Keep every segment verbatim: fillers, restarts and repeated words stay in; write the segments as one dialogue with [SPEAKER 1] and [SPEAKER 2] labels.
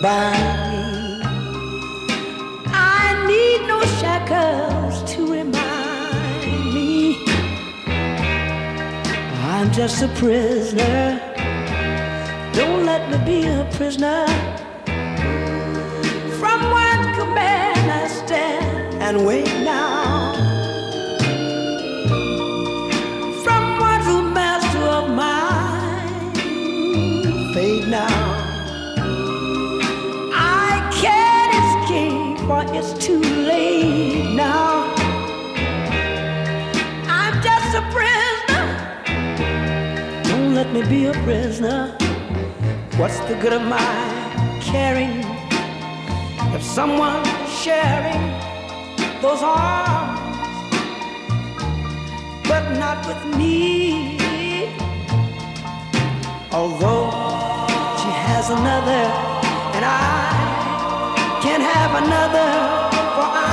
[SPEAKER 1] bind me. I need no shackles to remind me I'm just a prisoner. Don't let me be a prisoner. From one command I stand and wait now. From one true master of mine, fade now. I can't escape, for it's too late now. I'm just a prisoner. Don't let me be a prisoner. What's the good of my caring if someone's sharing those arms, but not with me? Although she has another, and I can't have another, for I,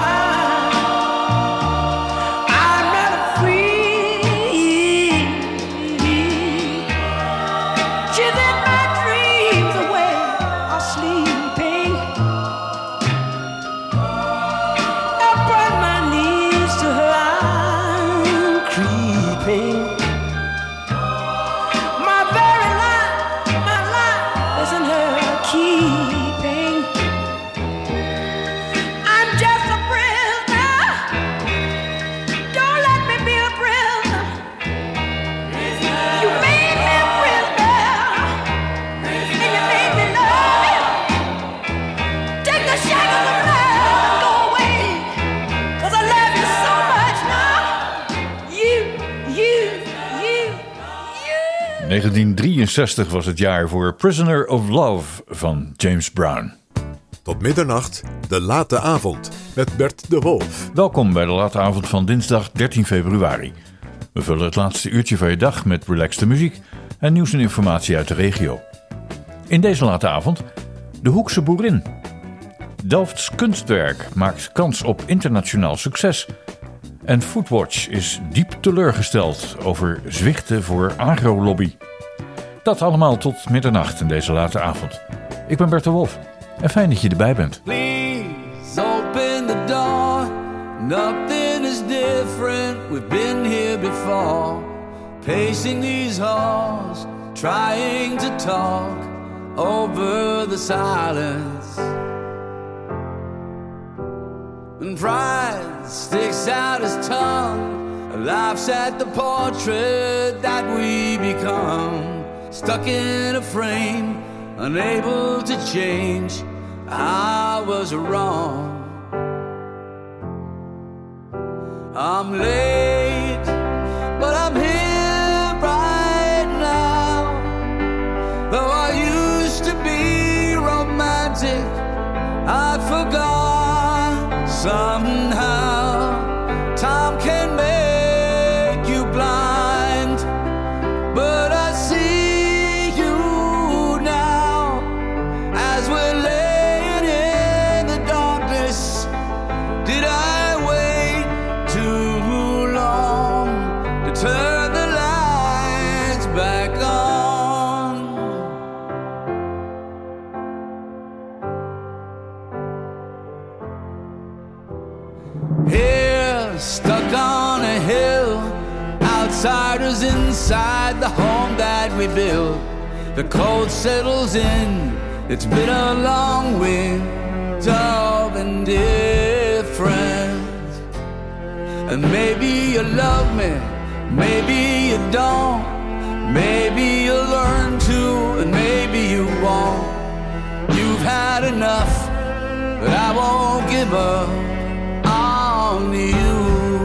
[SPEAKER 1] I'm not free. She's in my dreams away or sleeping. Upon my knees to her I'm creeping. My very life, my life is in her keeping. I'm just a prisoner. Don't let me be a prisoner. You made me a prisoner, and you made me love you. Take the shackles of love and go away, 'cause I love you so much now. You, you, you, you.
[SPEAKER 2] negentien drieënzestig was het jaar voor Prisoner of Love van James Brown.
[SPEAKER 3] Tot middernacht, de late avond met Bert de Wolf.
[SPEAKER 2] Welkom bij de late avond van dinsdag dertien februari. We vullen het laatste uurtje van je dag met relaxte muziek en nieuws en informatie uit de regio. In deze late avond de Hoekse boerin. Delfts kunstwerk maakt kans op internationaal succes. En Foodwatch is diep teleurgesteld over zwichten voor agrolobby. Dat allemaal tot middernacht in deze late avond. Ik ben Bert de Wolf en fijn dat je erbij bent.
[SPEAKER 4] Please open the door. Nothing is different. We've been here before. Pacing these halls, trying to talk over the silence. And pride sticks out his tongue, laughs at the portrait that we become. Stuck in a frame, unable to change. I was wrong. I'm late, but I'm here right now. Though I used to be romantic, I forgot somehow. Time can make you blind, but I see you now as we're laying in the darkness. Did I wait too long to turn the lights back on? Here, stuck on a hill, outsiders inside the home that we built. The cold settles in, it's been a long winter of indifference. And maybe you love me, maybe you don't. Maybe you'll learn to, and maybe you won't. You've had enough, but I won't give up on you.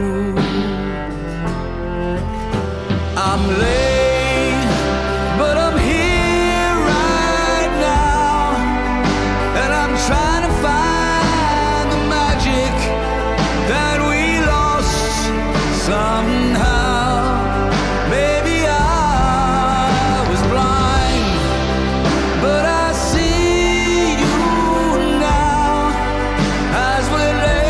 [SPEAKER 4] I'm late, but I'm here right now, and I'm trying to find the magic that we lost somehow. Maybe I was blind, but I see you now as we're late.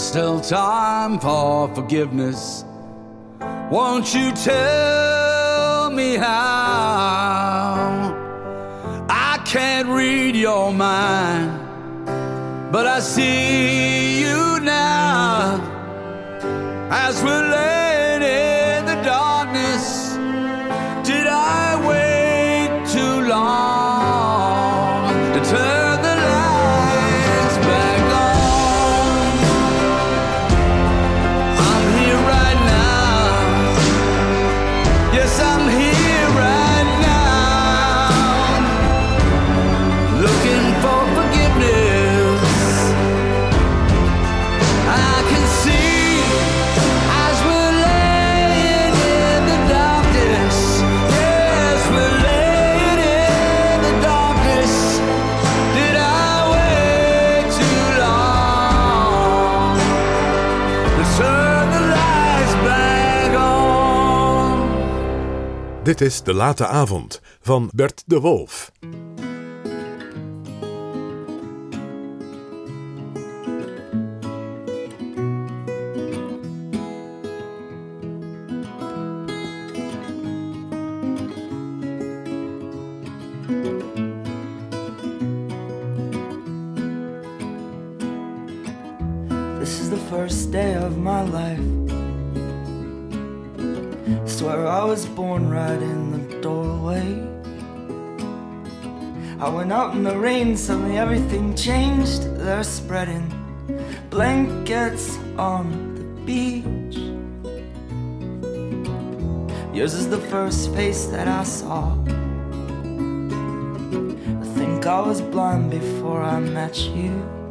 [SPEAKER 4] still time for forgiveness. Won't you tell me how? I can't read your mind, but I see you now. As we're laying in the darkness, did I wait too long to turn the lights back on? I'm here right now. Yes, I'm here right now, looking for forgiveness. I can see as we're laying in the darkness. Yes, we're laying in the darkness. Did I wait too long to turn the lights back on?
[SPEAKER 3] Dit is De Late Avond van Bert de Wolf.
[SPEAKER 5] This is the first day of my life. I swear I was born right in the doorway. I went out in the rain, suddenly everything changed. They're spreading blankets on the beach. Yours is the first face that I saw. I think I was blind before I met you.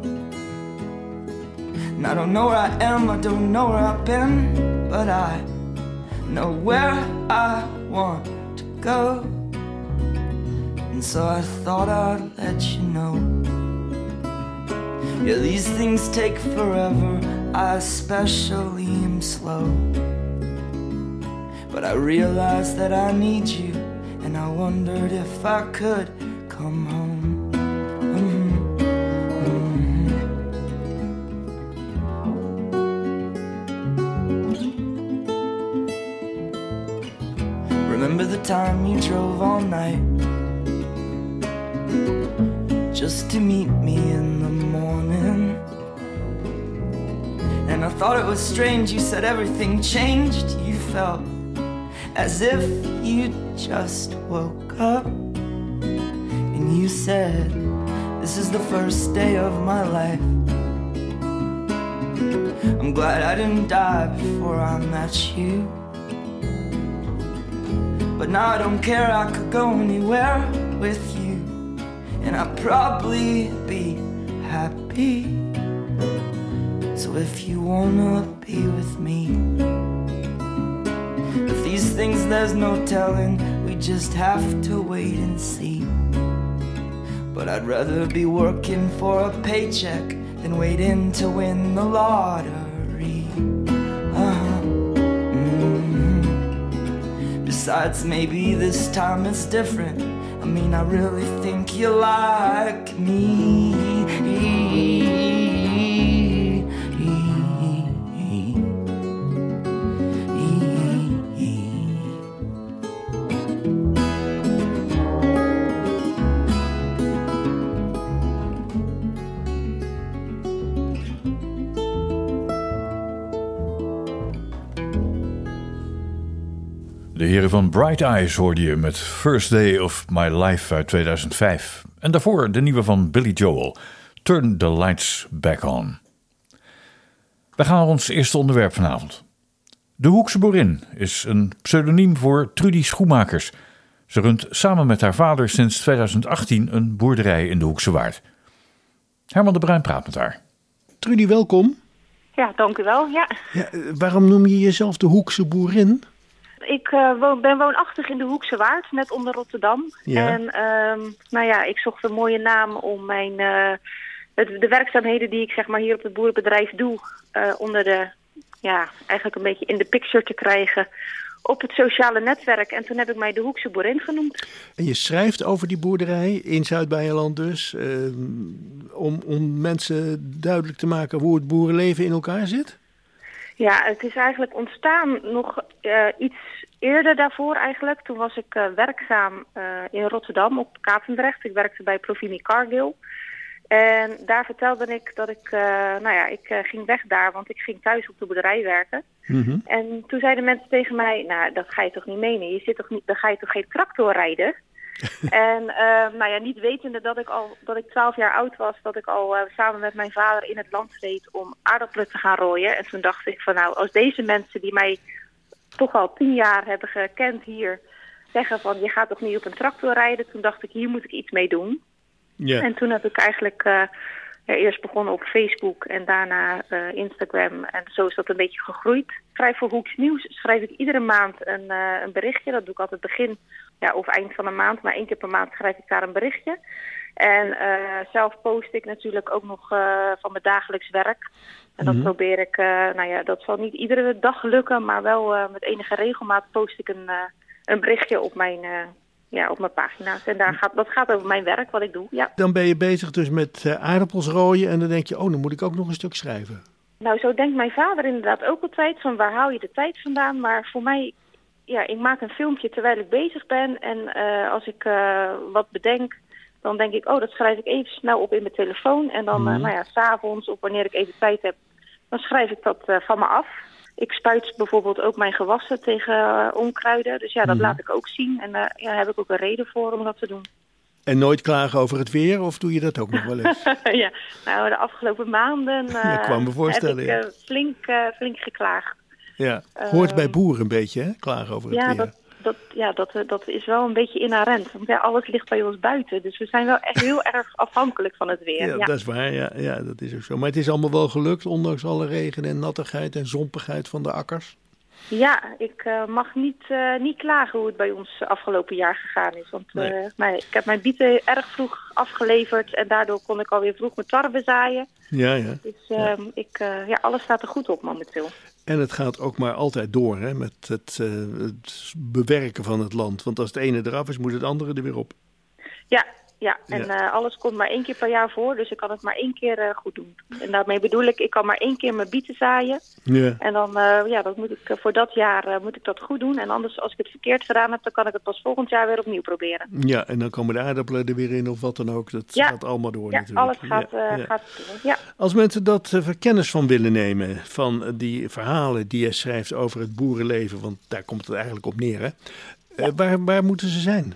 [SPEAKER 5] And I don't know where I am, I don't know where I've been, but I know where I want to go. And so I thought I'd let you know. Yeah, these things take forever, I especially am slow. But I realized that I need you, and I wondered if I could come home. Mm-hmm. Remember the time you drove all night just to meet me in the morning? And I thought it was strange, you said everything changed. You felt as if you just woke up. And you said, this is the first day of my life. I'm glad I didn't die before I met you. But now I don't care, I could go anywhere with you, and I'd probably be happy. So if you wanna be with me, if these things there's no telling, we just have to wait and see. But I'd rather be working for a paycheck than waiting to win the lottery. Uh-huh. Besides, maybe this time it's different. I mean, I really think you like me.
[SPEAKER 2] De heren van Bright Eyes hoorde je met First Day of My Life uit tweeduizend vijf. En daarvoor de nieuwe van Billy Joel, Turn the Lights Back On. We gaan naar ons eerste onderwerp vanavond. De Hoekse Boerin is een pseudoniem voor Trudy Schoemakers. Ze runt samen met haar vader sinds tweeduizend achttien een boerderij in de Hoekse Waard. Herman de Bruin praat met haar.
[SPEAKER 6] Trudy, welkom.
[SPEAKER 7] Ja, dank u wel. Ja.
[SPEAKER 6] Ja, waarom noem je jezelf de Hoekse Boerin?
[SPEAKER 7] Ik uh, woon, ben woonachtig in de Hoekse Waard, net onder Rotterdam.
[SPEAKER 6] Ja.
[SPEAKER 7] En uh, nou ja, ik zocht een mooie naam om mijn, uh, het, de werkzaamheden die ik zeg maar hier op het boerenbedrijf doe, uh, onder de, ja, eigenlijk een beetje in de picture te krijgen. op het sociale netwerk. En toen heb ik mij de Hoekse Boerin genoemd.
[SPEAKER 6] En je schrijft over die boerderij in Zuid-Beierland dus. Uh, om, om mensen duidelijk te maken hoe het boerenleven in elkaar zit?
[SPEAKER 7] Ja, het is eigenlijk ontstaan nog uh, iets eerder daarvoor eigenlijk. Toen was ik uh, werkzaam uh, in Rotterdam op Katendrecht. Ik werkte bij Provini Cargill. En daar vertelde ik dat ik, uh, nou ja, ik uh, ging weg daar, want ik ging thuis op de boerderij werken. Mm-hmm. En toen zeiden mensen tegen mij, nou, dat ga je toch niet menen? Je zit toch niet, dan ga je toch geen tractor rijden? En uh, nou ja, niet wetende dat ik al, dat ik twaalf jaar oud was, dat ik al uh, samen met mijn vader in het land reed om aardappelen te gaan rooien. En toen dacht ik van, nou, als deze mensen die mij toch al tien jaar hebben gekend hier zeggen van, je gaat toch niet op een tractor rijden? Toen dacht ik, hier moet ik iets mee doen. Yeah. En toen heb ik eigenlijk uh, ja, eerst begonnen op Facebook en daarna uh, Instagram. En zo is dat een beetje gegroeid. Vrij voor Hoeks Nieuws schrijf ik iedere maand een, uh, een berichtje. Dat doe ik altijd begin ja, of eind van de maand. Maar één keer per maand schrijf ik daar een berichtje. En uh, zelf post ik natuurlijk ook nog uh, van mijn dagelijks werk. En dat mm-hmm. probeer ik, uh, nou ja, dat zal niet iedere dag lukken. Maar wel uh, met enige regelmaat post ik een, uh, een berichtje op mijn... Uh, Ja, op mijn pagina's. En daar gaat, dat gaat over mijn werk, wat ik doe. Ja.
[SPEAKER 6] Dan ben je bezig dus met uh, aardappels rooien en dan denk je, oh, dan moet ik ook nog een stuk schrijven.
[SPEAKER 7] Nou, zo denkt mijn vader inderdaad ook altijd van waar haal je de tijd vandaan. Maar voor mij, ja, ik maak een filmpje terwijl ik bezig ben. En uh, als ik uh, wat bedenk, dan denk ik, oh, dat schrijf ik even snel op in mijn telefoon. En dan, mm. uh, nou ja, 's avonds of wanneer ik even tijd heb, dan schrijf ik dat uh, van me af. Ik spuit bijvoorbeeld ook mijn gewassen tegen uh, onkruiden. Dus ja, dat mm-hmm. laat ik ook zien. En daar uh, ja, heb ik ook een reden voor om dat te doen.
[SPEAKER 6] En nooit klagen over het weer? Of doe je dat ook nog wel eens?
[SPEAKER 7] Ja, nou, de afgelopen maanden uh,
[SPEAKER 6] ja, kwam me voorstellen,
[SPEAKER 7] heb ik uh,
[SPEAKER 6] ja.
[SPEAKER 7] flink, uh, flink geklaagd.
[SPEAKER 6] Ja, hoort uh, bij boeren een beetje, hè? Klagen over het
[SPEAKER 7] ja,
[SPEAKER 6] weer.
[SPEAKER 7] Dat, dat, ja, dat, dat is wel een beetje inherent. Want ja, alles ligt bij ons buiten. Dus we zijn wel echt heel erg afhankelijk van het weer.
[SPEAKER 6] Ja,
[SPEAKER 7] ja.
[SPEAKER 6] dat is waar. Ja, ja, dat is ook zo. Maar het is allemaal wel gelukt, ondanks alle regen en nattigheid en zompigheid van de akkers.
[SPEAKER 7] Ja, ik uh, mag niet, uh, niet klagen hoe het bij ons afgelopen jaar gegaan is. Want nee. uh, nee, ik heb mijn bieten erg vroeg afgeleverd en daardoor kon ik alweer vroeg mijn tarwe zaaien.
[SPEAKER 6] Ja, ja.
[SPEAKER 7] Dus uh, ja. Ik, uh, ja, alles staat er goed op momenteel.
[SPEAKER 6] En het gaat ook maar altijd door, hè, met het, uh, het bewerken van het land. Want als het ene eraf is, moet het andere er weer op.
[SPEAKER 7] Ja, ja. en
[SPEAKER 6] ja.
[SPEAKER 7] Uh, alles komt maar één keer per jaar voor. Dus ik kan het maar één keer uh, goed doen. En daarmee bedoel ik, ik kan maar één keer mijn bieten zaaien.
[SPEAKER 6] Ja. En
[SPEAKER 7] dan, uh, ja, dat moet ik, uh, voor dat jaar uh, moet ik dat goed doen. En anders, als ik het verkeerd gedaan heb, dan kan ik het pas volgend jaar weer opnieuw proberen.
[SPEAKER 6] Ja, en dan komen de aardappelen er weer in of wat dan ook. Dat
[SPEAKER 7] ja.
[SPEAKER 6] gaat allemaal door
[SPEAKER 7] ja,
[SPEAKER 6] natuurlijk.
[SPEAKER 7] Alles gaat, uh, ja, ja. gaat door. Ja.
[SPEAKER 6] Als mensen dat uh, kennis van willen nemen, van uh, die verhalen die je schrijft over het boerenleven, want daar komt het eigenlijk op neer, hè? Uh, ja. waar, waar moeten ze zijn?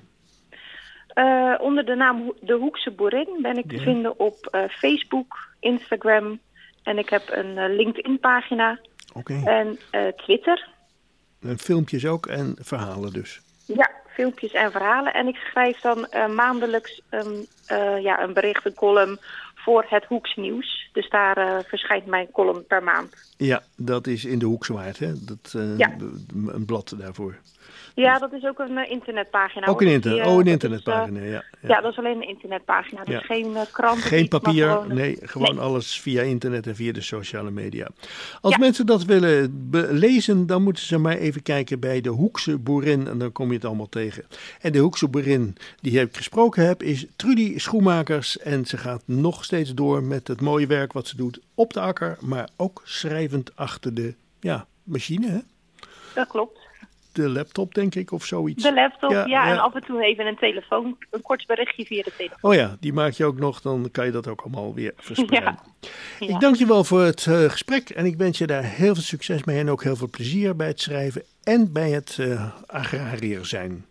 [SPEAKER 7] Uh, onder de naam De Hoekse Boerin ben ik te ja. vinden op uh, Facebook, Instagram en ik heb een uh, LinkedIn-pagina
[SPEAKER 6] okay.
[SPEAKER 7] en uh, Twitter.
[SPEAKER 6] En filmpjes ook en verhalen dus?
[SPEAKER 7] Ja, filmpjes en verhalen. En ik schrijf dan uh, maandelijks um, uh, ja, een bericht, een column voor het Hoeks Nieuws. Dus daar uh, verschijnt mijn column per maand.
[SPEAKER 6] Ja, dat is in de Hoekse Waard, hè? Dat, uh,
[SPEAKER 7] ja.
[SPEAKER 6] Een blad daarvoor.
[SPEAKER 7] Ja, dat is ook een uh, internetpagina.
[SPEAKER 6] Ook een, internet,
[SPEAKER 7] die, uh,
[SPEAKER 6] oh, een internetpagina,
[SPEAKER 7] is, uh,
[SPEAKER 6] ja, ja.
[SPEAKER 7] Ja, dat is alleen een internetpagina. Dus ja. geen uh, krant.
[SPEAKER 6] Geen papier,
[SPEAKER 7] gewoon,
[SPEAKER 6] nee, gewoon nee. alles via internet en via de sociale media. Als
[SPEAKER 7] ja.
[SPEAKER 6] mensen dat willen lezen, dan moeten ze maar even kijken bij de Hoekse Boerin en dan kom je het allemaal tegen. En de Hoekse Boerin die ik gesproken heb is Trudy Schoenmakers en ze gaat nog steeds door met het mooie werk wat ze doet op de akker, maar ook schrijvend achter de ja, machine, hè?
[SPEAKER 7] Dat klopt.
[SPEAKER 6] De laptop, denk ik, of zoiets.
[SPEAKER 7] De laptop, ja, ja,
[SPEAKER 6] ja.
[SPEAKER 7] En af en toe even een telefoon, een kort berichtje via de telefoon.
[SPEAKER 6] Oh ja, die maak je ook nog, dan kan je dat ook allemaal weer verspreiden.
[SPEAKER 7] Ja. Ja.
[SPEAKER 6] Ik dank je wel voor het uh, gesprek en ik wens je daar heel veel succes mee en ook heel veel plezier bij het schrijven en bij het uh, agrariër zijn.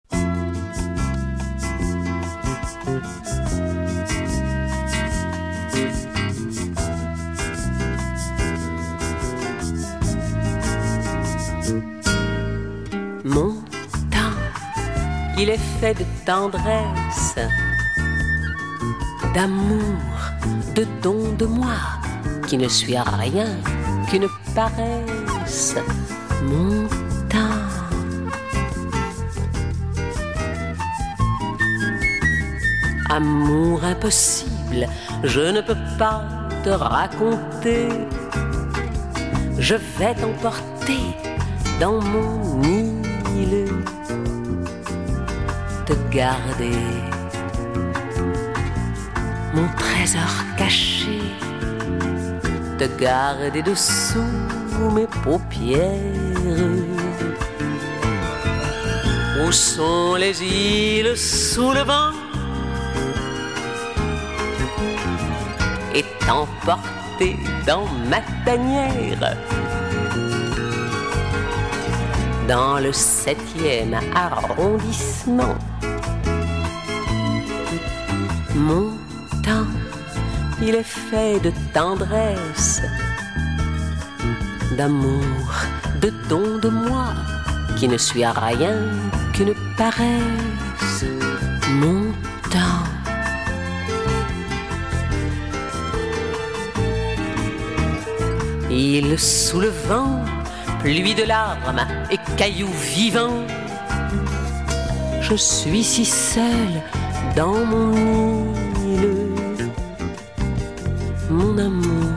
[SPEAKER 8] Mon temps, il est fait de tendresse, d'amour, de don de moi, qui ne suis à rien qu'une paresse. Mon temps. Amour impossible, je ne peux pas te raconter. Je vais t'emporter dans mon nid île, te garder mon trésor caché, te garder dessous mes paupières. Où sont les îles sous le vent et t'emporter dans ma tanière, dans le septième arrondissement. Mon temps, il est fait de tendresse, d'amour, de don de moi, qui ne suis à rien qu'une paresse. Mon temps, île sous le vent, pluie de larmes et cailloux vivants, je suis si seule dans mon île. Mon amour,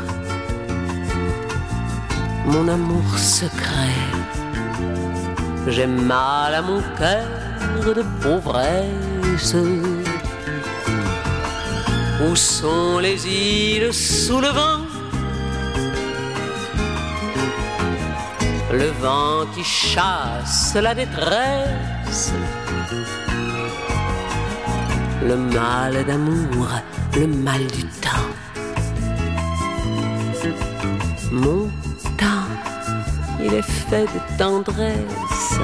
[SPEAKER 8] mon amour secret, j'ai mal à mon cœur de pauvresse. Où sont les îles sous le vent? Le vent qui chasse la détresse. Le mal d'amour, le mal du temps. Mon temps, il est fait de tendresse,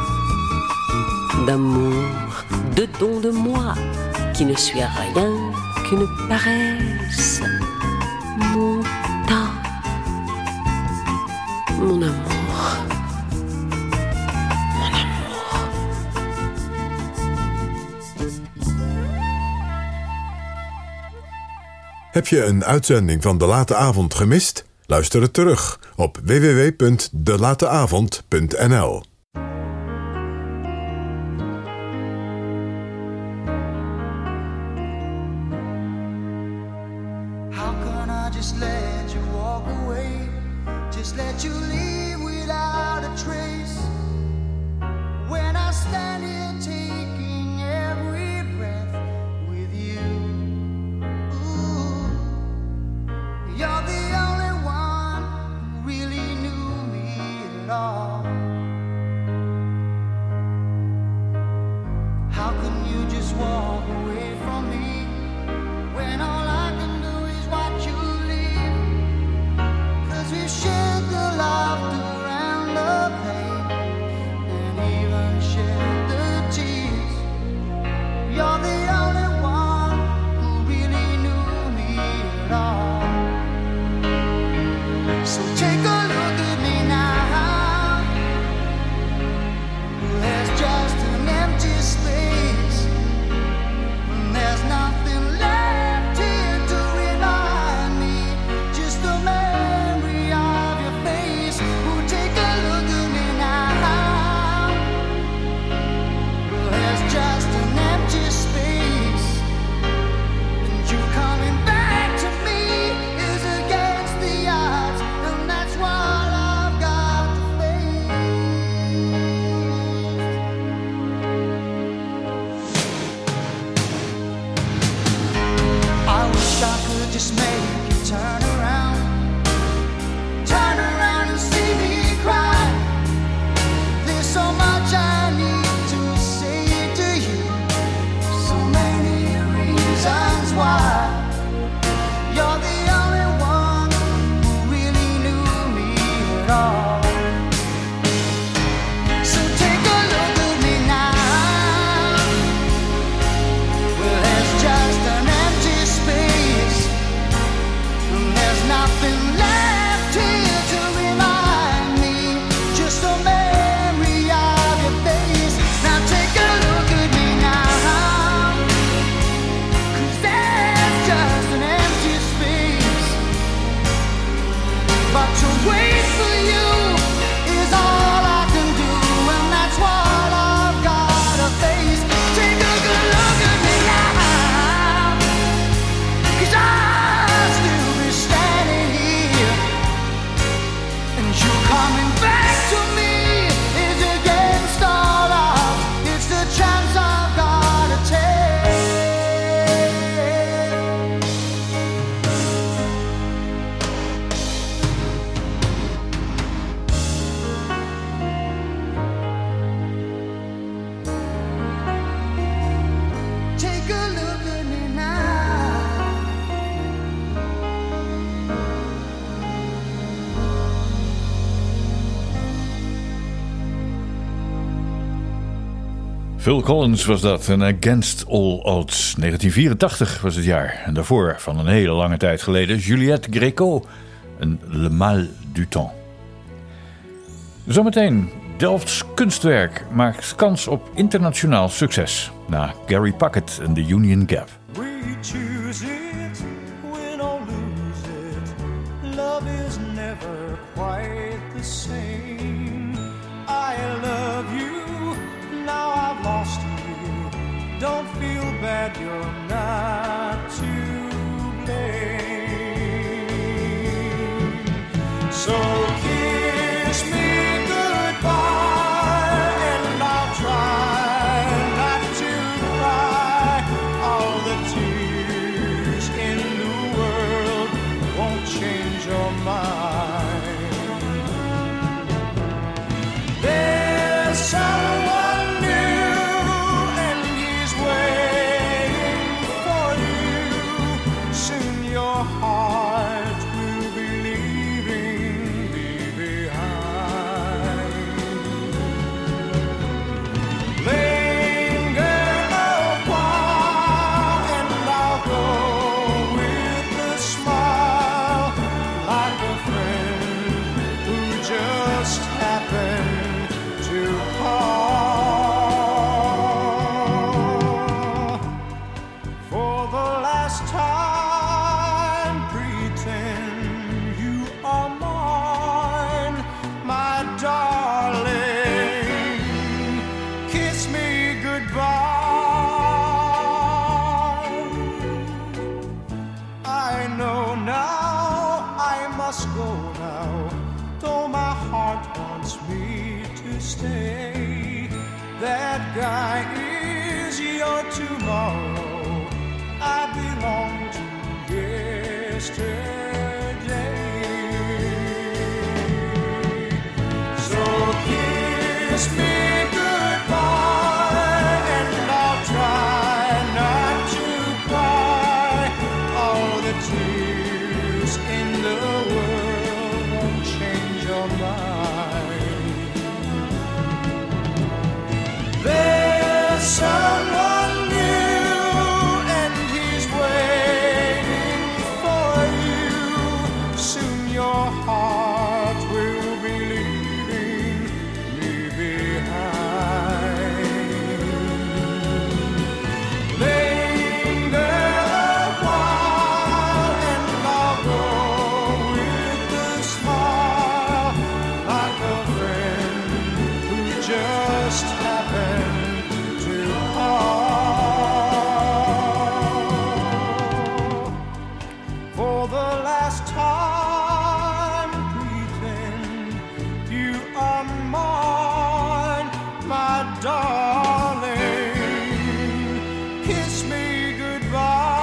[SPEAKER 8] d'amour, de don de moi, qui ne suis rien qu'une paresse. Mon temps, mon amour, mon amour.
[SPEAKER 3] Heb je een uitzending van De Late Avond gemist? Luister het terug op w w w punt de late avond punt n l.
[SPEAKER 9] How can I just let you walk away? Just let you leave without a trace. When I stand here taking every breath with you. Ooh, you're the only one who really knew me at all. How can you just walk away from me when all I can do is watch you leave? 'Cause we've shared the laughter and the pain, and even shared the tears. You're the only one who really knew me at all. So take a look at me now.
[SPEAKER 2] Phil Collins was dat en Against All Odds. negentien vierentachtig was het jaar. En daarvoor, van een hele lange tijd geleden, Juliette Gréco en Le Mal du Temps. Zometeen, Delfts kunstwerk maakt kans op internationaal succes. Na Gary Puckett en The Union Gap.
[SPEAKER 9] We choose it, win or lose it. Love is never quite the same. I love you, now I've lost you. Don't feel bad, you're not to blame. So kiss me goodbye, and I'll try not to cry. All the tears in the world won't change your mind. There's someone new, and he's waiting for you. Soon your heart will be leaving me behind. Linger a while, and I'll go with a smile, like a friend who just happened to call. For the last time, pretend you are mine, my darling. Kiss me goodbye. I know now I must go now, though my heart wants me to stay. That guy is your tomorrow. I belong to yesterday. So kiss me goodbye, and I'll try not to cry. All the tears in the world won't change your mind. There's someone new, and he's waiting for you. Soon your heart will be leaving me behind. Linger a while, and I'll go with a smile, like a friend who just happened to call. For the last time, pretend you are mine, my darling. Kiss me goodbye,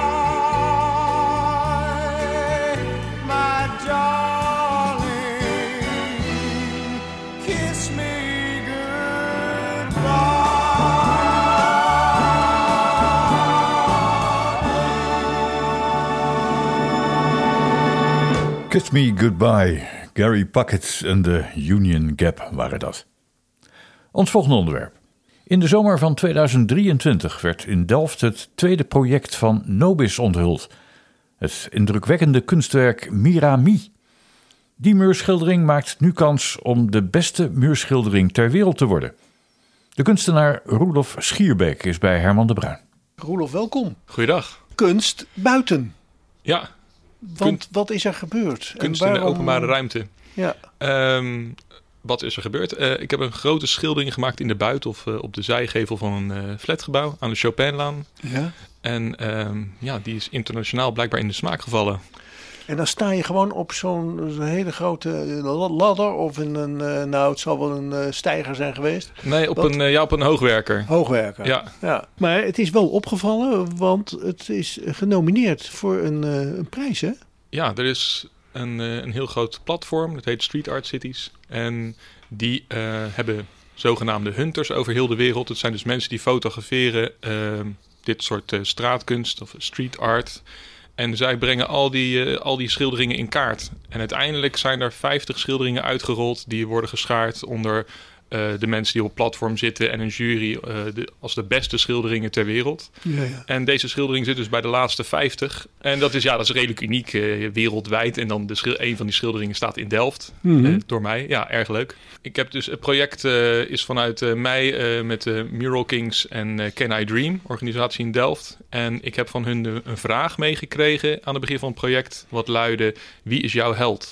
[SPEAKER 9] my darling. Kiss me goodbye.
[SPEAKER 2] Kiss Me Goodbye, Gary Puckett en The Union Gap waren dat. Ons volgende onderwerp. In de zomer van tweeduizend drieëntwintig werd in Delft het tweede project van Nobis onthuld. Het indrukwekkende kunstwerk Mirami. Die muurschildering maakt nu kans om de beste muurschildering ter wereld te worden. De kunstenaar Roelof Schierbeek is bij Herman de Bruin.
[SPEAKER 6] Roelof, welkom.
[SPEAKER 10] Goeiedag.
[SPEAKER 6] Kunst buiten.
[SPEAKER 10] Ja,
[SPEAKER 6] Want
[SPEAKER 10] Kunst-
[SPEAKER 6] wat is er gebeurd? En
[SPEAKER 10] kunst in de
[SPEAKER 6] waarom-
[SPEAKER 10] openbare ruimte.
[SPEAKER 6] Ja.
[SPEAKER 10] Ehm, wat is er gebeurd? Eh, ik heb een grote schildering gemaakt in de buiten of eh, op de zijgevel van een eh, flatgebouw aan de Chopinlaan.
[SPEAKER 6] Ja.
[SPEAKER 10] En ehm, ja, die is internationaal blijkbaar in de smaak gevallen.
[SPEAKER 6] En dan sta je gewoon op zo'n zo'n hele grote eh, ladder of in een, eh, nou het zal wel een eh, steiger zijn geweest.
[SPEAKER 10] Nee, op
[SPEAKER 6] Wat?
[SPEAKER 10] een, eh, ja, op een hoogwerker.
[SPEAKER 6] Hoogwerker.
[SPEAKER 10] Ja.
[SPEAKER 6] Ja. Maar het is wel opgevallen, want het is genomineerd voor een, eh, een prijs, hè?
[SPEAKER 10] Ja, er is een, eh, een heel groot platform, dat heet Street Art Cities. En die eh, hebben zogenaamde hunters over heel de wereld. Het zijn dus mensen die fotograferen eh, dit soort eh, straatkunst of street art. En zij brengen al die, uh, al die schilderingen in kaart. En uiteindelijk zijn er vijftig schilderingen uitgerold die worden geschaard onder uh, de mensen die op het platform zitten en een jury uh, de, als de beste schilderingen ter wereld.
[SPEAKER 6] Ja, ja.
[SPEAKER 10] En deze schildering zit dus bij de laatste vijftig. En dat is, ja, dat is redelijk uniek uh, wereldwijd. En dan de schil- een van die schilderingen staat in Delft. Mm-hmm. Uh, door mij. Ja, erg leuk. Ik heb dus het project uh, is vanuit uh, mij uh, met de uh, Mural Kings en uh, Can I Dream, organisatie in Delft. En ik heb van hun de, een vraag meegekregen aan het begin van het project. Wat luidde, wie is jouw held?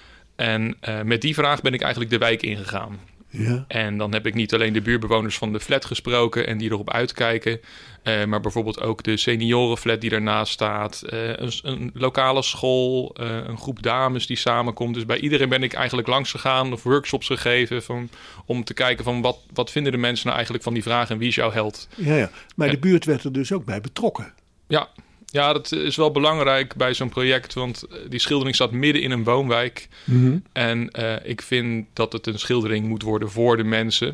[SPEAKER 10] En uh, met die vraag ben ik eigenlijk de wijk ingegaan.
[SPEAKER 6] Ja.
[SPEAKER 10] En dan heb ik niet alleen de buurtbewoners van de flat gesproken en die erop uitkijken. Uh, maar bijvoorbeeld ook de seniorenflat die ernaast staat. Uh, een, een lokale school, uh, een groep dames die samenkomt. Dus bij iedereen ben ik eigenlijk langs gegaan of workshops gegeven. Van, om te kijken van wat, wat vinden de mensen nou eigenlijk van die vraag en wie is jouw held?
[SPEAKER 6] Ja, ja. Maar
[SPEAKER 10] en,
[SPEAKER 6] de buurt werd er dus ook bij betrokken.
[SPEAKER 10] Ja. Ja, dat is wel belangrijk bij zo'n project, want die schildering staat midden in een woonwijk. Mm-hmm. En uh, ik vind dat het een schildering moet worden voor de mensen.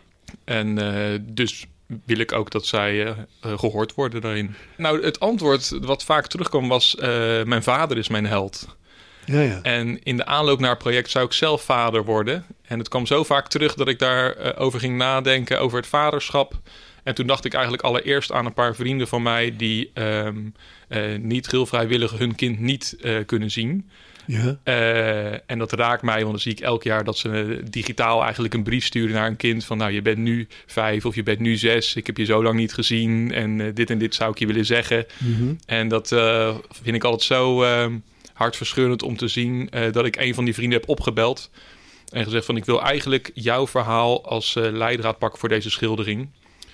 [SPEAKER 10] En uh, dus wil ik ook dat zij uh, gehoord worden daarin. Nou, het antwoord wat vaak terugkwam was, uh, mijn vader is mijn held.
[SPEAKER 6] Ja, ja.
[SPEAKER 10] En in de aanloop naar het project zou ik zelf vader worden. En het kwam zo vaak terug dat ik daarover uh, over ging nadenken, over het vaderschap. En toen dacht ik eigenlijk allereerst aan een paar vrienden van mij die um, uh, niet heel vrijwillig hun kind niet uh, kunnen zien.
[SPEAKER 6] Ja.
[SPEAKER 10] Uh, en dat raakt mij, want dan zie ik elk jaar dat ze uh, digitaal eigenlijk een brief sturen naar een kind van, nou, je bent nu vijf of je bent nu zes. Ik heb je zo lang niet gezien en uh, dit en dit zou ik je willen zeggen. Mm-hmm. En dat uh, vind ik altijd zo uh, hartverscheurend om te zien uh, dat ik een van die vrienden heb opgebeld en gezegd van, ik wil eigenlijk jouw verhaal als uh, leidraad pakken voor deze schildering.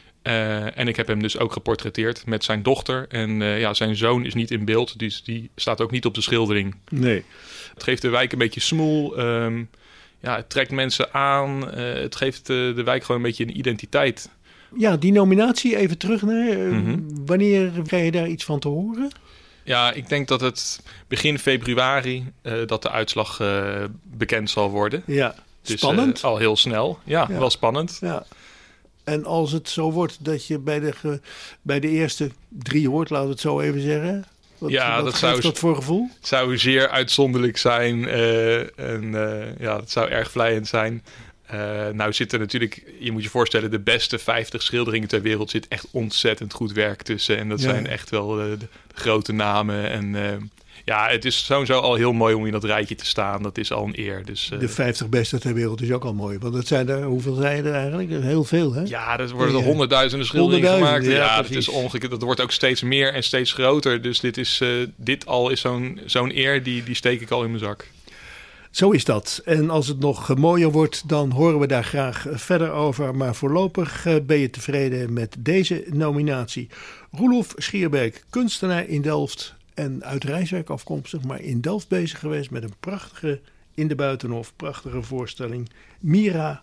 [SPEAKER 10] Uh, en ik heb hem dus ook geportretteerd met zijn dochter. En uh, ja, zijn zoon is niet in beeld, dus die staat ook niet op de schildering.
[SPEAKER 6] Nee.
[SPEAKER 10] Het geeft de wijk een beetje smoel. Um, ja, het trekt mensen aan. Uh, het geeft uh, de wijk gewoon een beetje een identiteit.
[SPEAKER 6] Ja, die nominatie, even terug naar. Uh,
[SPEAKER 10] mm-hmm.
[SPEAKER 6] Wanneer krijg je daar iets van te horen?
[SPEAKER 10] Ja, ik denk dat het begin februari uh, dat de uitslag uh, bekend zal worden.
[SPEAKER 6] Ja,
[SPEAKER 10] dus,
[SPEAKER 6] spannend.
[SPEAKER 10] Uh, al heel snel. Ja, ja, wel spannend.
[SPEAKER 6] Ja. En als het zo wordt dat je bij de, bij de eerste drie hoort, laten we het zo even zeggen. Wat,
[SPEAKER 10] ja,
[SPEAKER 6] wat
[SPEAKER 10] dat
[SPEAKER 6] geeft
[SPEAKER 10] zou,
[SPEAKER 6] dat voor gevoel?
[SPEAKER 10] Het zou zeer uitzonderlijk zijn. Uh, en uh, ja, het zou erg vleiend zijn. Uh, nou zit er natuurlijk, je moet je voorstellen, de beste vijftig schilderingen ter wereld zit echt ontzettend goed werk tussen. En dat ja. zijn echt wel uh, de, de grote namen. En uh, ja, het is sowieso al heel mooi om in dat rijtje te staan. Dat is al een eer. Dus, uh,
[SPEAKER 6] de vijftig beste ter wereld is ook al mooi. Want dat zijn er, hoeveel zijn er eigenlijk? Heel veel, hè?
[SPEAKER 10] Ja, er worden er ja. honderdduizenden schilderingen
[SPEAKER 6] honderdduizend,
[SPEAKER 10] gemaakt.
[SPEAKER 6] Ja,
[SPEAKER 10] ja dat, is ongekend, dat wordt ook steeds meer en steeds groter. Dus dit, is, uh, dit al is zo'n, zo'n eer, die, die steek ik al in mijn zak.
[SPEAKER 6] Zo is dat. En als het nog mooier wordt, dan horen we daar graag verder over. Maar voorlopig ben je tevreden met deze nominatie. Roelof Schierbeek, kunstenaar in Delft en uit Rijswijk afkomstig, maar in Delft bezig geweest met een prachtige, in de Buitenhof, prachtige voorstelling. Mira,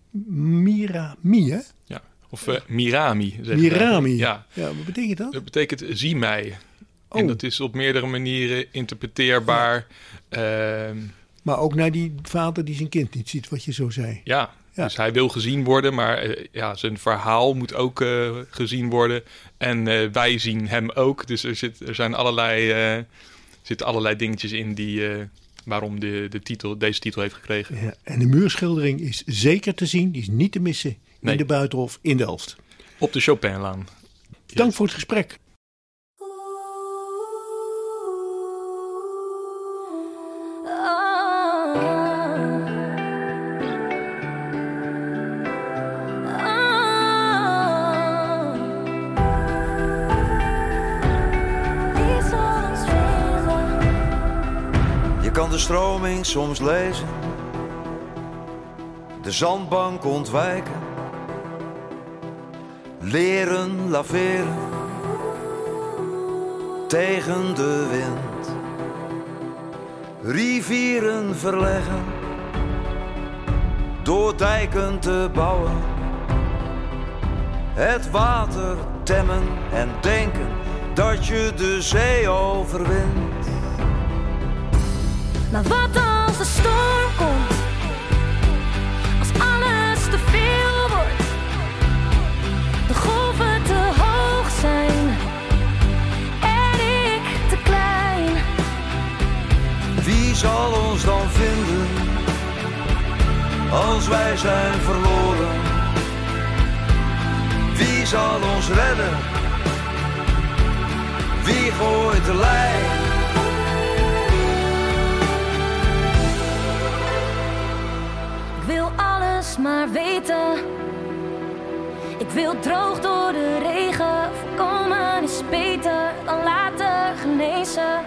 [SPEAKER 6] Mirami, hè?
[SPEAKER 10] Ja, of uh, Mirami.
[SPEAKER 6] Mirami.
[SPEAKER 10] Ja.
[SPEAKER 6] ja, wat betekent dat?
[SPEAKER 10] Dat betekent zie mij.
[SPEAKER 6] Oh.
[SPEAKER 10] En dat is op meerdere manieren interpreteerbaar.
[SPEAKER 6] Ja. Uh, Maar ook naar die vader die zijn kind niet ziet, wat je zo zei.
[SPEAKER 10] Ja, ja. Dus hij wil gezien worden, maar uh, ja, zijn verhaal moet ook uh, gezien worden. En uh, wij zien hem ook. Dus er, zit, er zijn allerlei, uh, zitten allerlei dingetjes in die, uh, waarom de, de titel, deze titel heeft gekregen.
[SPEAKER 6] Ja, en de muurschildering is zeker te zien. Die is niet te missen
[SPEAKER 10] nee.
[SPEAKER 6] in de Buitenhof in Delft.
[SPEAKER 10] Op de Chopinlaan.
[SPEAKER 6] Dank
[SPEAKER 10] yes.
[SPEAKER 6] voor het gesprek.
[SPEAKER 11] Je kan de stroming soms lezen, de zandbank ontwijken, leren laveren tegen de wind, rivieren verleggen, door dijken te bouwen, het water temmen en denken dat je de zee overwint.
[SPEAKER 12] Maar wat als de storm komt, als alles te veel wordt, de golven te hoog zijn en ik te klein.
[SPEAKER 11] Wie zal ons dan vinden als als wij zijn verloren. Wie zal ons redden? Wie gooit de lijn?
[SPEAKER 12] Ik wil alles maar weten. Ik wil droog door de regen. Voorkomen is beter dan later genezen.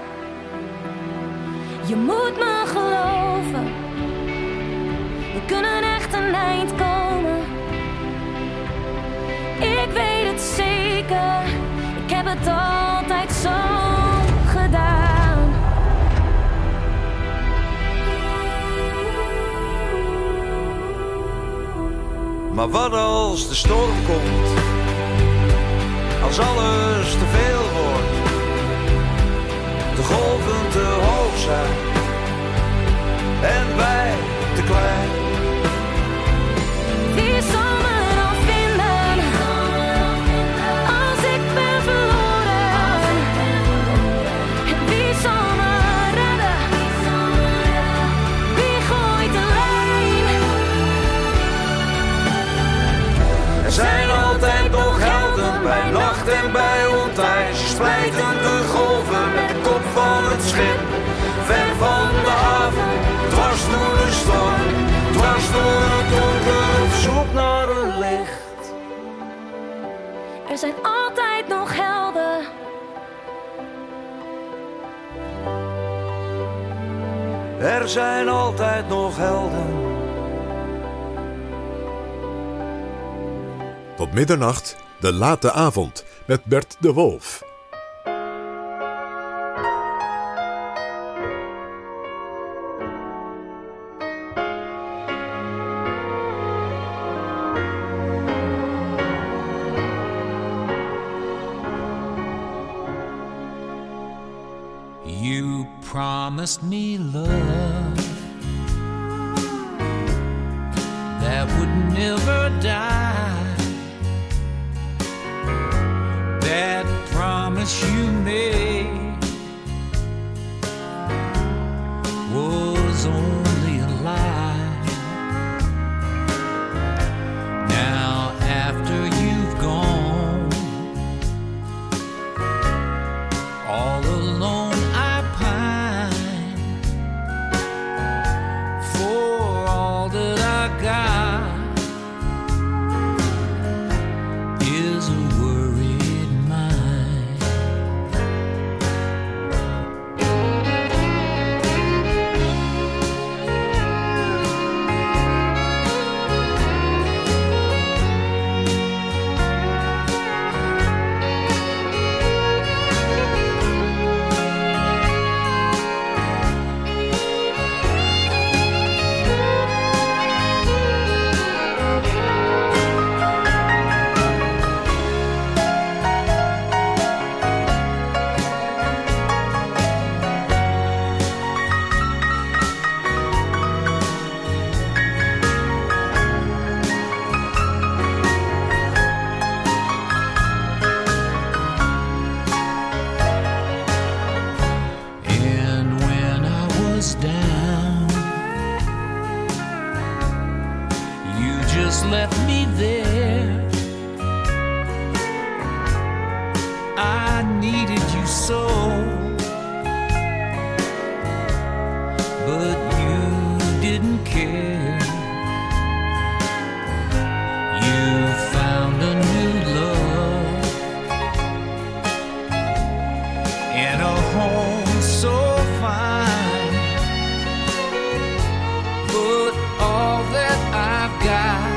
[SPEAKER 12] Je moet me geloven. We kunnen echt een eind komen. Ik weet het zeker. Ik heb het altijd zo gedaan.
[SPEAKER 11] Maar wat als de storm komt? Als alles te veel wordt, de golven te hoog zijn en wij te klein.
[SPEAKER 12] Wie zal me dan vinden als ik ben verloren? En wie zal me redden? Wie gooit de lijn?
[SPEAKER 11] Er zijn altijd nog helden bij nacht en bij ontij. Ze splijten de golven met de kop van het schip. Ver van de haven, dwars door de storm, dwars door het donker, op zoek naar een licht.
[SPEAKER 12] Er zijn altijd nog helden.
[SPEAKER 11] Er zijn altijd nog helden.
[SPEAKER 3] Tot middernacht, de late avond, met Bert de Wolf.
[SPEAKER 13] You promised me love that would never die. That promise you made was only a lie. Now after you've gone, all alone I pine for all that I got is a worried mind. And when I was down, you just left me there. I needed you so, but you didn't care. You found a new love in a home so fine, but all that I've got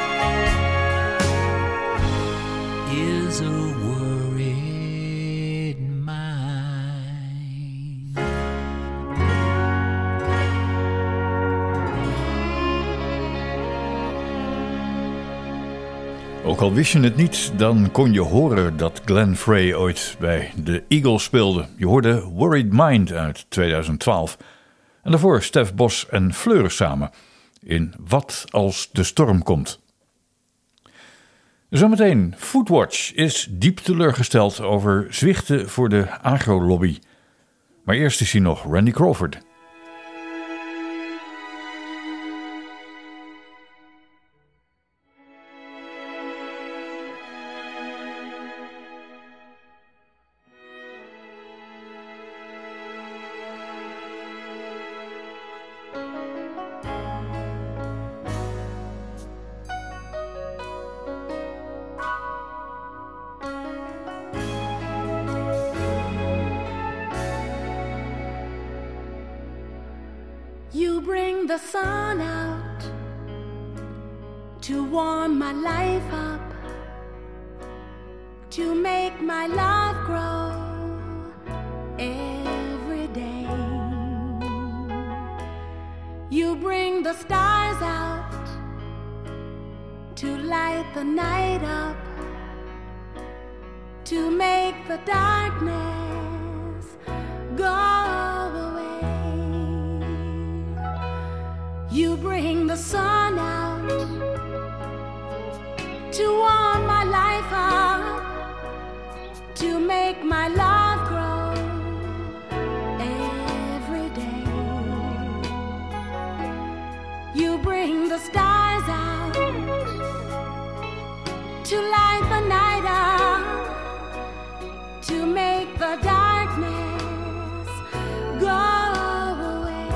[SPEAKER 13] is a worried mind.
[SPEAKER 2] Ook al wist je het niet, dan kon je horen dat Glenn Frey ooit bij de Eagles speelde. Je hoorde Worried Mind uit tweeduizend twaalf. En daarvoor Stef Bos en Fleur samen in Wat als de storm komt. Zometeen, Foodwatch is diep teleurgesteld over zwichten voor de agrolobby. Maar eerst is hier nog Randy Crawford.
[SPEAKER 12] bring the sun out to warm my life up, to make my love grow every day. You bring the stars out to light the night up, to make the darkness go away. You bring the sun out to warm my life up, to make my love grow every day. You bring the stars out to light the night up, to make the darkness go away.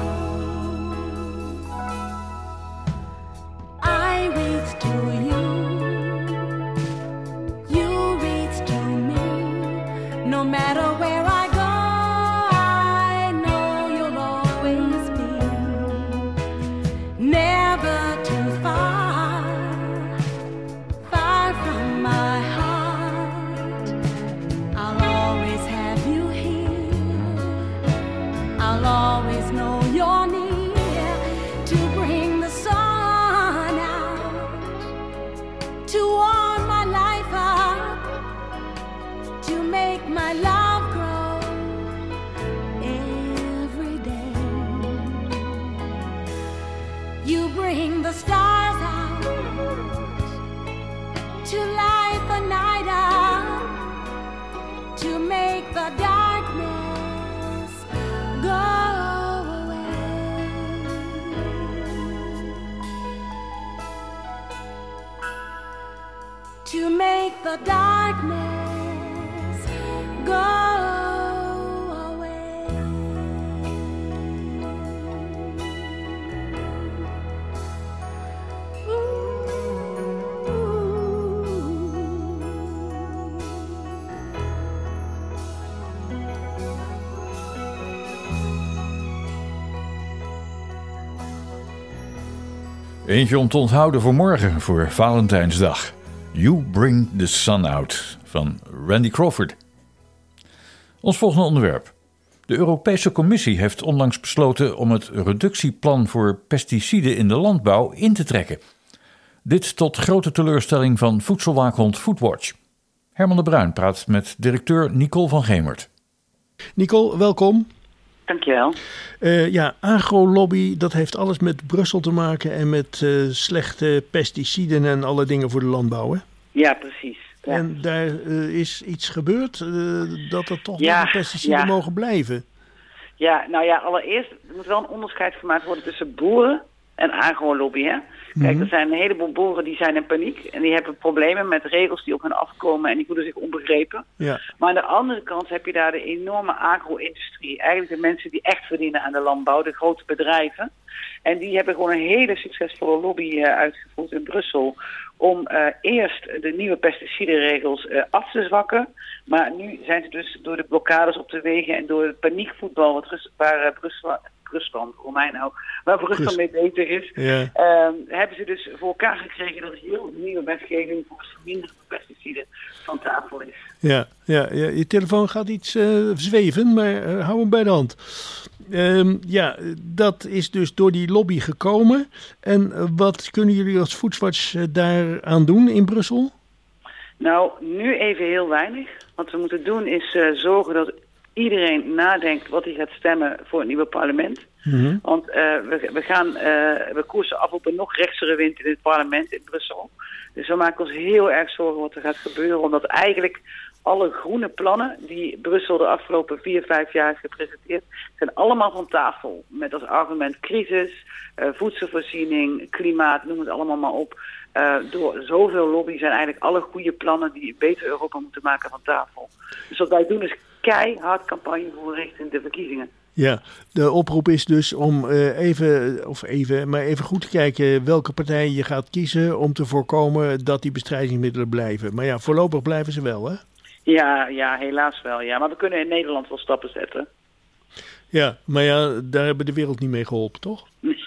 [SPEAKER 12] I reach to you, you reach to me. No matter where I go, I know you'll always be. Never too far, far from my heart. I'll always have you here. I'll always know you're near, to bring the sun out, to warm my life up, to make my love grow every day. You bring the stars out to light the night up, to make the darkness go away. To make the darkness go away.
[SPEAKER 2] Eentje om te onthouden voor morgen, voor Valentijnsdag. You Bring the Sun Out van Randy Crawford. Ons volgende onderwerp. De Europese Commissie heeft onlangs besloten om het reductieplan voor pesticiden in de landbouw in te trekken. Dit tot grote teleurstelling van voedselwaakhond Foodwatch. Herman de Bruin praat met directeur Nicole van Gemert.
[SPEAKER 6] Nicole, welkom.
[SPEAKER 14] Dankjewel.
[SPEAKER 6] Uh, ja, agrolobby, dat heeft alles met Brussel te maken en met uh, slechte pesticiden en alle dingen voor de landbouw, hè?
[SPEAKER 14] Ja, precies. Ja.
[SPEAKER 6] En daar uh, is iets gebeurd, uh, dat er toch
[SPEAKER 14] ja,
[SPEAKER 6] nog pesticiden
[SPEAKER 14] ja.
[SPEAKER 6] mogen blijven.
[SPEAKER 14] Ja, nou ja, allereerst er moet wel een onderscheid gemaakt worden tussen boeren en agrolobby, hè? Kijk,
[SPEAKER 6] Mhm.
[SPEAKER 14] er zijn een heleboel boeren die zijn in paniek en die hebben problemen met regels die op hen afkomen en die voelen zich onbegrepen.
[SPEAKER 6] Ja.
[SPEAKER 14] Maar aan de andere kant heb je daar de enorme agro-industrie. Eigenlijk de mensen die echt verdienen aan de landbouw, de grote bedrijven. En die hebben gewoon een hele succesvolle lobby uh, uitgevoerd in Brussel om uh, eerst de nieuwe pesticidenregels uh, af te zwakken. Maar nu zijn ze dus door de blokkades op de wegen en door het paniekvoetbal wat Rus- waar uh, Brussel... Rusland, Romein nou, waar Rusland mee bezig is,
[SPEAKER 6] Ja.
[SPEAKER 14] uh, hebben ze dus voor elkaar gekregen dat heel nieuwe wetgeving voor verminderde pesticiden van tafel is.
[SPEAKER 6] Ja, ja, ja, je telefoon gaat iets uh, zweven, maar uh, hou hem bij de hand. Um, ja, dat is dus door die lobby gekomen. En uh, wat kunnen jullie als Foodwatch uh, daaraan doen in Brussel?
[SPEAKER 14] Nou, nu even heel weinig. Wat we moeten doen is uh, zorgen dat iedereen nadenkt wat hij gaat stemmen voor het nieuwe parlement.
[SPEAKER 6] Mm-hmm.
[SPEAKER 14] Want uh, we, we, gaan, uh, we koersen af op een nog rechtsere wind in het parlement in Brussel. Dus we maken ons heel erg zorgen wat er gaat gebeuren. Omdat eigenlijk alle groene plannen die Brussel de afgelopen vier, vijf jaar heeft gepresenteerd, zijn allemaal van tafel. Met als argument crisis, uh, voedselvoorziening, klimaat, noem het allemaal maar op. Uh, door zoveel lobby zijn eigenlijk alle goede plannen die beter Europa moeten maken van tafel. Dus wat wij doen is keihard campagne voeren richting de verkiezingen.
[SPEAKER 6] Ja, de oproep is dus om uh, even, of even, maar even goed te kijken welke partij je gaat kiezen om te voorkomen dat die bestrijdingsmiddelen blijven. Maar ja, voorlopig blijven ze wel, hè?
[SPEAKER 14] Ja, ja, helaas wel. Ja. Maar we kunnen in Nederland wel stappen zetten.
[SPEAKER 6] Ja, maar ja, daar hebben de wereld niet mee geholpen, toch?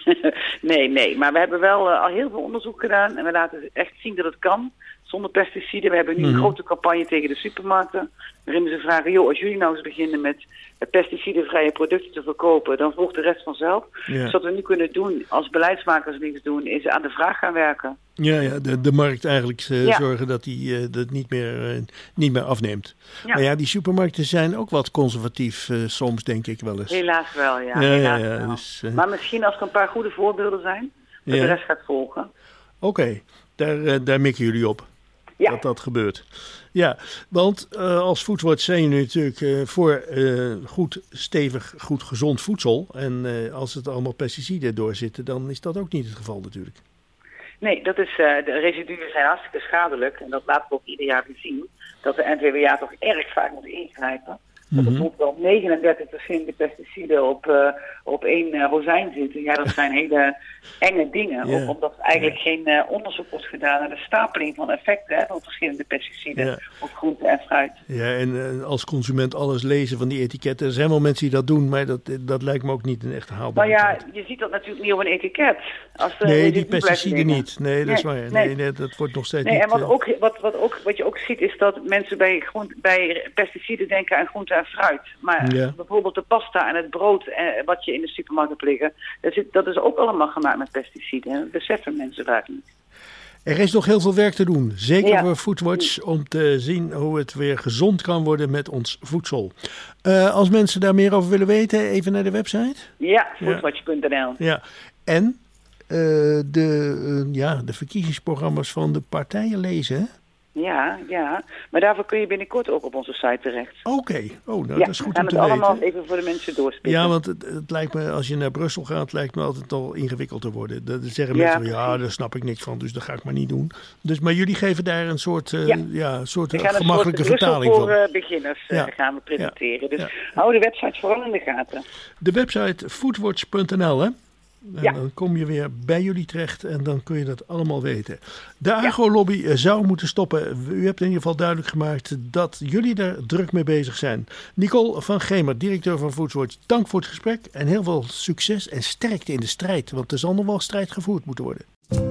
[SPEAKER 14] nee, nee. Maar we hebben wel uh, al heel veel onderzoek gedaan. En we laten echt zien dat het kan. Zonder pesticiden. We hebben nu
[SPEAKER 6] Mm-hmm.
[SPEAKER 14] een grote campagne tegen de supermarkten. Waarin we ze vragen, joh, als jullie nou eens beginnen met pesticidenvrije producten te verkopen, dan volgt de rest vanzelf.
[SPEAKER 6] Ja.
[SPEAKER 14] Dus wat we nu kunnen doen, als beleidsmakers niks doen, is aan de vraag gaan werken.
[SPEAKER 6] Ja, ja de, de markt eigenlijk uh,
[SPEAKER 14] Ja.
[SPEAKER 6] zorgen dat die uh, dat niet meer, uh, niet meer afneemt.
[SPEAKER 14] Ja.
[SPEAKER 6] Maar ja, die supermarkten zijn ook wat conservatief uh, soms, denk ik wel eens.
[SPEAKER 14] Helaas wel, ja.
[SPEAKER 6] Ja,
[SPEAKER 14] helaas
[SPEAKER 6] ja, ja,
[SPEAKER 14] wel.
[SPEAKER 6] dus, uh,
[SPEAKER 14] Maar misschien als er een paar goede voorbeelden zijn, dat
[SPEAKER 6] Ja.
[SPEAKER 14] de rest gaat volgen.
[SPEAKER 6] Oké, okay, daar, uh, daar mikken jullie op.
[SPEAKER 14] Ja.
[SPEAKER 6] Dat dat gebeurt. Ja, want uh, als Foodwatch zijn jullie natuurlijk uh, voor uh, goed, stevig, goed gezond voedsel. En uh, als het allemaal pesticiden doorzitten, dan is dat ook niet het geval natuurlijk.
[SPEAKER 14] Nee, dat is, uh, de residuen zijn hartstikke schadelijk. En dat laten we ook ieder jaar weer zien. Dat de N V W A toch erg vaak moet ingrijpen. Dat er bijvoorbeeld wel negenendertig verschillende pesticiden op, uh, op één uh, rozijn zitten. Ja, dat zijn hele enge dingen.
[SPEAKER 6] Ja.
[SPEAKER 14] Ook omdat er eigenlijk ja. geen uh, onderzoek wordt gedaan naar de stapeling van effecten hè, van verschillende pesticiden
[SPEAKER 6] Ja.
[SPEAKER 14] op groente en fruit.
[SPEAKER 6] Ja, en uh, als consument alles lezen van die etiketten. Er zijn wel mensen die dat doen, maar dat, dat lijkt me ook niet een echte haalbaar.
[SPEAKER 14] Nou ja, je ziet dat natuurlijk niet op een etiket. Als de
[SPEAKER 6] nee, die
[SPEAKER 14] residuen
[SPEAKER 6] pesticiden
[SPEAKER 14] blijven
[SPEAKER 6] niet. Nee, dat
[SPEAKER 14] nee,
[SPEAKER 6] is waar. Nee,
[SPEAKER 14] nee.
[SPEAKER 6] nee, dat wordt nog steeds
[SPEAKER 14] Nee,
[SPEAKER 6] niet...
[SPEAKER 14] en wat,
[SPEAKER 6] uh,
[SPEAKER 14] ook, wat, wat, ook, wat je ook ziet is dat mensen bij, groente, bij pesticiden denken aan groente en fruit. Maar
[SPEAKER 6] Ja.
[SPEAKER 14] bijvoorbeeld de pasta en het brood eh, wat je in de supermarkt hebt liggen, dat, zit, dat is ook allemaal gemaakt met pesticiden. Dat beseffen mensen vaak niet.
[SPEAKER 6] Er is nog heel veel werk te doen. Zeker
[SPEAKER 14] Ja.
[SPEAKER 6] voor Foodwatch om te zien hoe het weer gezond kan worden met ons voedsel. Uh, als mensen daar meer over willen weten, even naar de website.
[SPEAKER 14] Ja, foodwatch punt n l.
[SPEAKER 6] Ja, en uh, de, uh, ja, de verkiezingsprogramma's van de partijen lezen, hè?
[SPEAKER 14] Ja, ja. Maar daarvoor kun je binnenkort ook op onze site terecht.
[SPEAKER 6] Oké, okay. oh, nou,
[SPEAKER 14] ja,
[SPEAKER 6] dat is goed om te
[SPEAKER 14] weten. Ja, we gaan het allemaal
[SPEAKER 6] weten.
[SPEAKER 14] even voor de mensen doorspitten.
[SPEAKER 6] Ja, want het, het lijkt me, als je naar Brussel gaat, lijkt me altijd al ingewikkeld te worden. Dat zeggen
[SPEAKER 14] Ja,
[SPEAKER 6] mensen, ja, daar snap ik niks van, dus dat ga ik maar niet doen. Dus, maar jullie geven daar een soort, uh,
[SPEAKER 14] Ja.
[SPEAKER 6] ja, soort
[SPEAKER 14] We gaan een
[SPEAKER 6] gemakkelijke
[SPEAKER 14] soort
[SPEAKER 6] vertaling
[SPEAKER 14] voor
[SPEAKER 6] van.
[SPEAKER 14] uh, beginners uh,
[SPEAKER 6] Ja.
[SPEAKER 14] gaan we presenteren. Dus
[SPEAKER 6] Ja.
[SPEAKER 14] hou de website vooral in de gaten.
[SPEAKER 6] De website foodwatch punt n l, hè? En
[SPEAKER 14] Ja.
[SPEAKER 6] dan kom je weer bij jullie terecht en dan kun je dat allemaal weten. De agrolobby ja. zou moeten stoppen. U hebt in ieder geval duidelijk gemaakt dat jullie daar druk mee bezig zijn. Nicole van Gemer, directeur van Foodwatch, dank voor het gesprek. En heel veel succes en sterkte in de strijd. Want er zal nog wel strijd gevoerd moeten worden.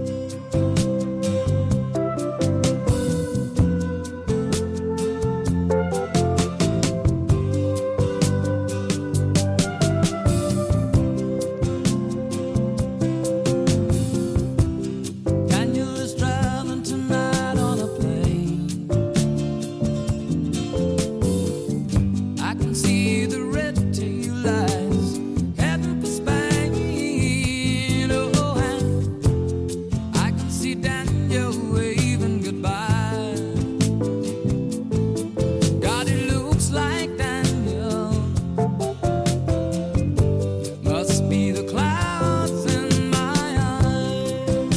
[SPEAKER 13] Daniel is driving tonight on a plane. I can see the red tail lights heading for Spain. Oh, and I can see Daniel waving goodbye. God, it looks like Daniel must be the clouds in my eyes.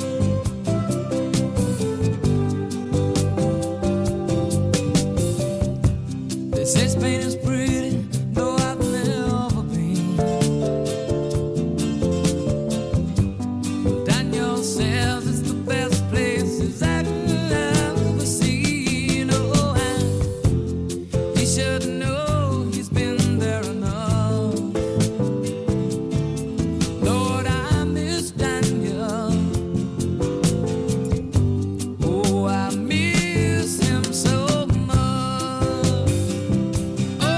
[SPEAKER 13] They say Spain is pretty, though I've never been. Daniel says it's the best places I've ever seen. Oh, and he should know he's been there enough. Lord, I miss Daniel. Oh, I miss him so much. Oh,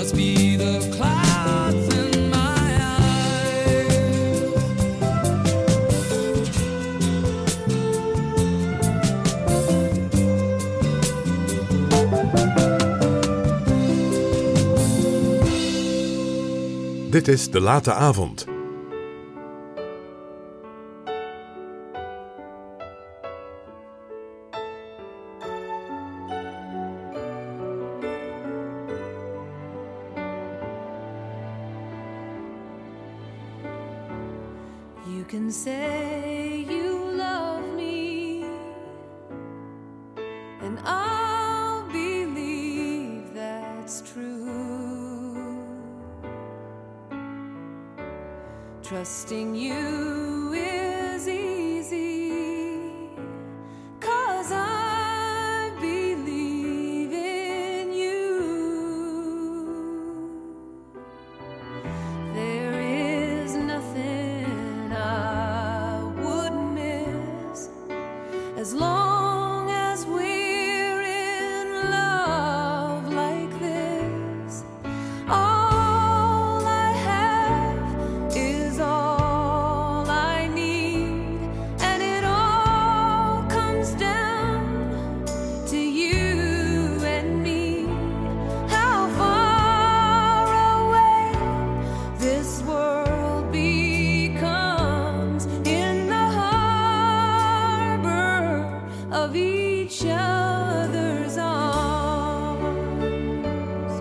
[SPEAKER 13] Must be the clouds in my eyes.
[SPEAKER 3] Dit is De Late Avond.
[SPEAKER 12] You can say you love me, and I'll believe that's true. Trusting you is easy, 'cause I believe in you. There is nothing I would miss as long as we're in love like this. All I have is all I need, and it all comes down to you and me. How far away this world becomes in the harbor of each other's arms.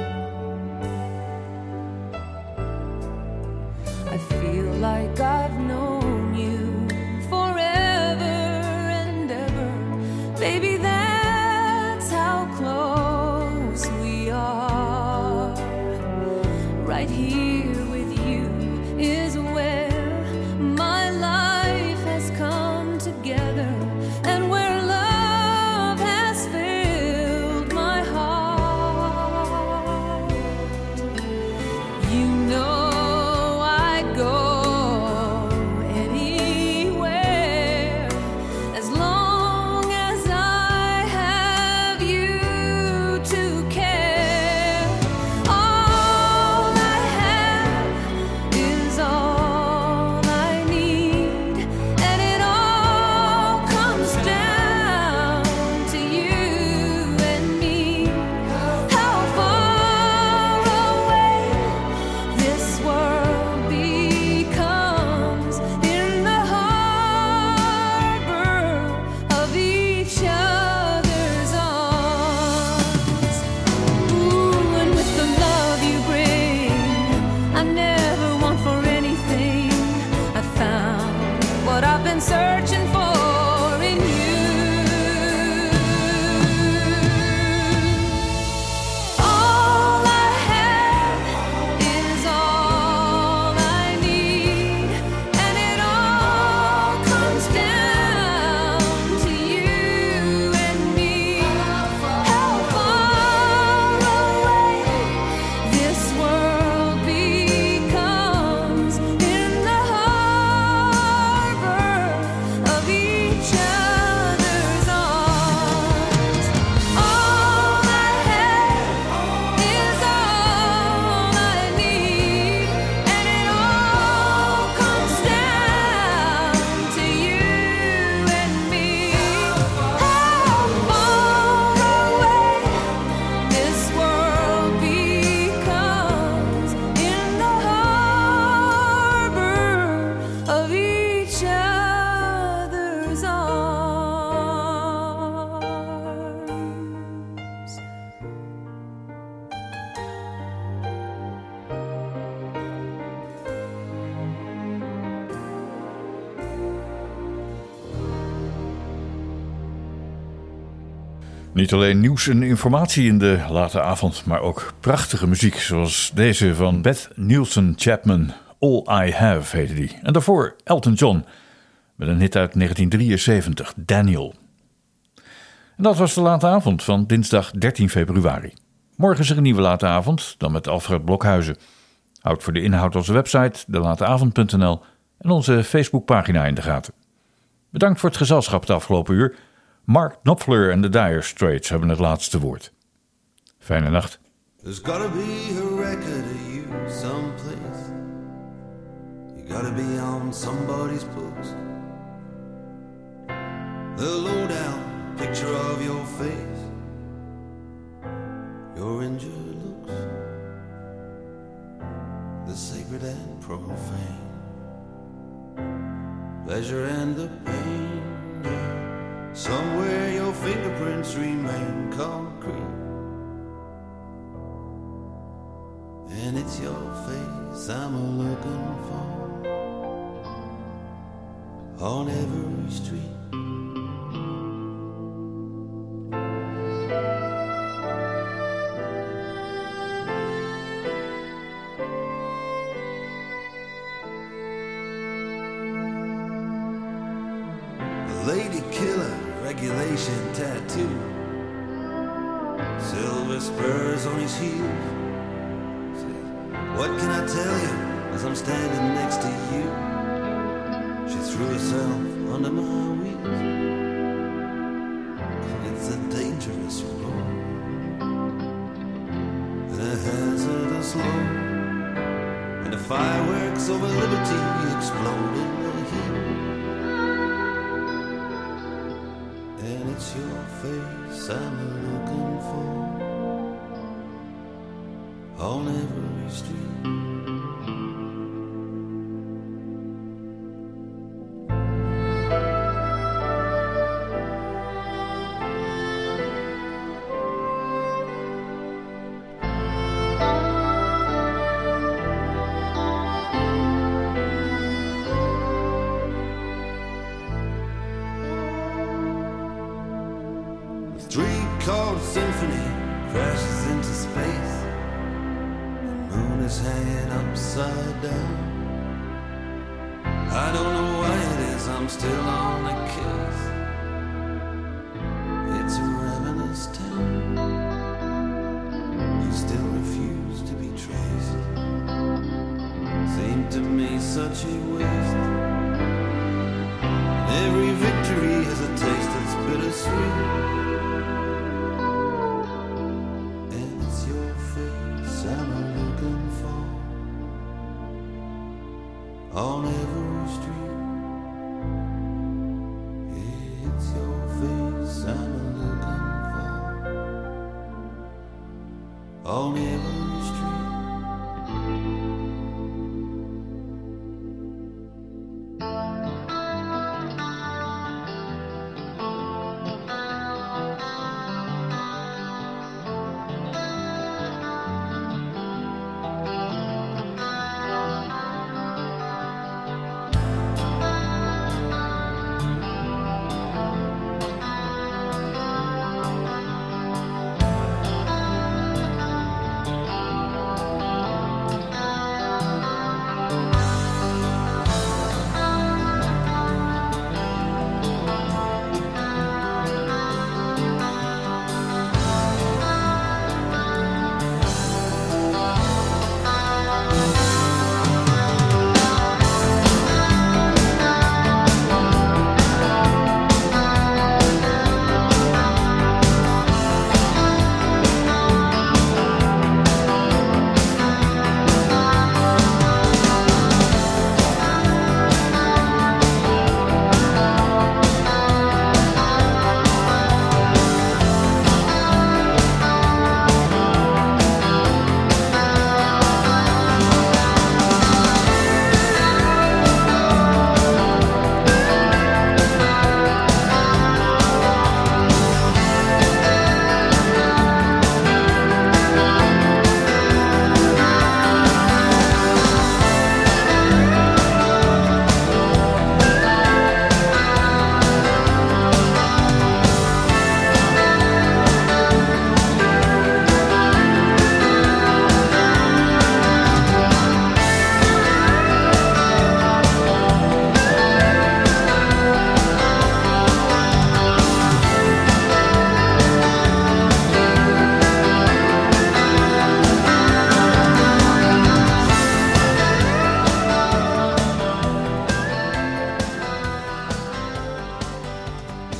[SPEAKER 12] I feel like I've known you forever and ever. Baby, that's how close we are. Right here with you is where my life has come together, and where love has filled my heart. You know I'd go anywhere as long as I have you to care. All I have is all I need, and it all comes down to you and me. How far away this world becomes in the harbor of each other's arms. Ooh, and with the love you bring, I never want for anything. I found what I've been searching for in you. All I have is all I need, and it all comes down to you and me. How far away this world becomes in the harbor of each other's arms. All I have is all I need, and it all comes down to you and me. How far away this world becomes in the harbor of each other's arms.
[SPEAKER 2] Niet alleen nieuws en informatie in de late avond, maar ook prachtige muziek, zoals deze van Beth Nielsen Chapman. All I Have heette die. En daarvoor Elton John met een hit uit negentien drieënzeventig, Daniel. En dat was de late avond van dinsdag dertien februari. Morgen is er een nieuwe late avond, dan met Alfred Blokhuizen. Houd voor de inhoud onze website, de late avond punt n l, en onze Facebookpagina in de gaten. Bedankt voor het gezelschap het afgelopen uur. Mark Knopfler en de Dire Straits hebben het laatste woord. Fijne nacht.
[SPEAKER 15] There's gotta be a record of you someplace. You gotta be on somebody's books. The lowdown picture of your face, your injured looks, the sacred and profane, pleasure and the pain. Somewhere your fingerprints remain concrete, and it's your face I'm looking for on every street. Lady killer, regulation tattoo, silver spurs on his heels. What can I tell you as I'm standing next to you? She threw herself under my wheels. It's a dangerous road and a hazardous load, and the fireworks over liberty explode in the heat. And it's your face I'm looking for on every street. Three-chord symphony crashes into space. The moon is hanging upside down. I don't know why it is I'm still on the case. It's a ravenous town. You still refuse to be traced. Seemed to me such a waste. Every victory has a taste that's bittersweet. On every street, it's your face I'm looking for. On every street.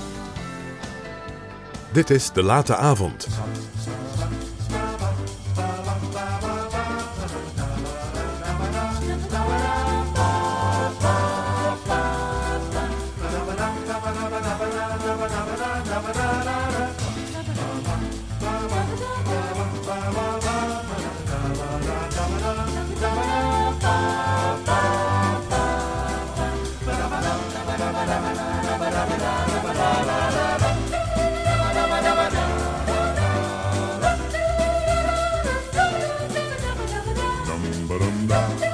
[SPEAKER 3] Dit is De Late Avond. ba-dum, ba-dum,